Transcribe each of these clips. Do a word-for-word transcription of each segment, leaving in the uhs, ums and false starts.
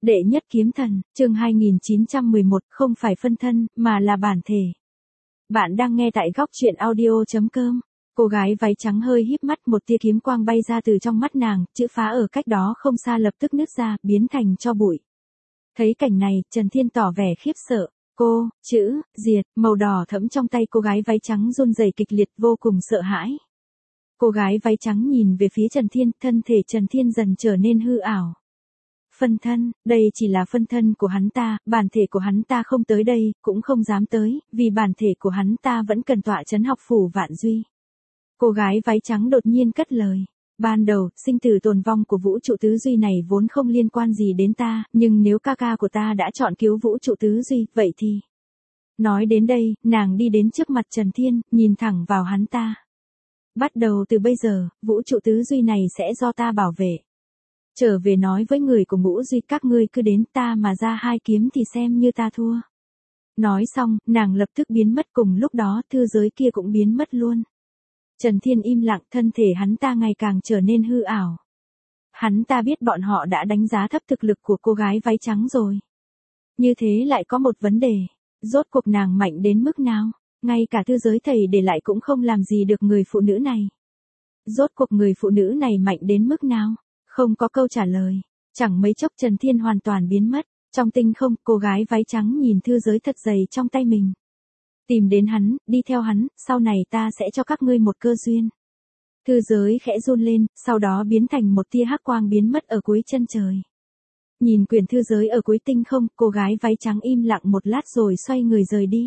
Đệ nhất kiếm thần, chương hai nghìn chín trăm mười một, không phải phân thân, mà là bản thể. Bạn đang nghe tại góc truyện audio chấm com. Cô gái váy trắng hơi híp mắt, một tia kiếm quang bay ra từ trong mắt nàng, chữ phá ở cách đó không xa lập tức nứt ra, biến thành tro bụi. Thấy cảnh này, Trần Thiên tỏ vẻ khiếp sợ. Cô, chữ, diệt, màu đỏ thẫm trong tay cô gái váy trắng run rẩy kịch liệt, vô cùng sợ hãi. Cô gái váy trắng nhìn về phía Trần Thiên, thân thể Trần Thiên dần trở nên hư ảo. Phân thân, đây chỉ là phân thân của hắn ta, bản thể của hắn ta không tới đây, cũng không dám tới, vì bản thể của hắn ta vẫn cần tọa trấn học phủ Vạn Duy. Cô gái váy trắng đột nhiên cất lời. Ban đầu, sinh tử tồn vong của vũ trụ tứ duy này vốn không liên quan gì đến ta, nhưng nếu ca ca của ta đã chọn cứu vũ trụ tứ duy, vậy thì... Nói đến đây, nàng đi đến trước mặt Trần Thiên, nhìn thẳng vào hắn ta. Bắt đầu từ bây giờ, vũ trụ tứ duy này sẽ do ta bảo vệ. Trở về nói với người của ngũ duy, các ngươi cứ đến, ta mà ra hai kiếm thì xem như ta thua. Nói xong, nàng lập tức biến mất, cùng lúc đó thư giới kia cũng biến mất luôn. Trần Thiên im lặng, thân thể hắn ta ngày càng trở nên hư ảo. Hắn ta biết bọn họ đã đánh giá thấp thực lực của cô gái váy trắng rồi. Như thế lại có một vấn đề, rốt cuộc nàng mạnh đến mức nào, ngay cả thư giới thầy để lại cũng không làm gì được người phụ nữ này. Rốt cuộc người phụ nữ này mạnh đến mức nào? Không có câu trả lời. Chẳng mấy chốc Trần Thiên hoàn toàn biến mất. Trong tinh không, cô gái váy trắng nhìn thư giới thật dày trong tay mình. Tìm đến hắn, đi theo hắn, sau này ta sẽ cho các ngươi một cơ duyên. Thư giới khẽ run lên, sau đó biến thành một tia hắc quang biến mất ở cuối chân trời. Nhìn quyển thư giới ở cuối tinh không, cô gái váy trắng im lặng một lát rồi xoay người rời đi.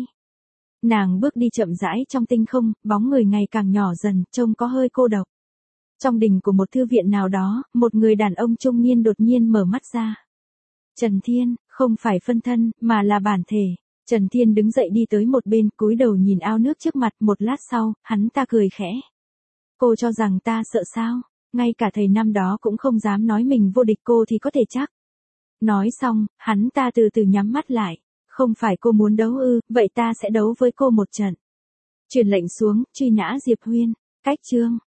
Nàng bước đi chậm rãi trong tinh không, bóng người ngày càng nhỏ dần, trông có hơi cô độc. Trong đình của một thư viện nào đó, một người đàn ông trung niên đột nhiên mở mắt ra. Trần Thiên, không phải phân thân, mà là bản thể. Trần Thiên đứng dậy đi tới một bên, cúi đầu nhìn ao nước trước mặt, một lát sau, hắn ta cười khẽ. Cô cho rằng ta sợ sao? Ngay cả thầy năm đó cũng không dám nói mình vô địch, cô thì có thể chắc. Nói xong, hắn ta từ từ nhắm mắt lại. Không phải cô muốn đấu ư, vậy ta sẽ đấu với cô một trận. Truyền lệnh xuống, truy nã Diệp Huyên. Cách chương.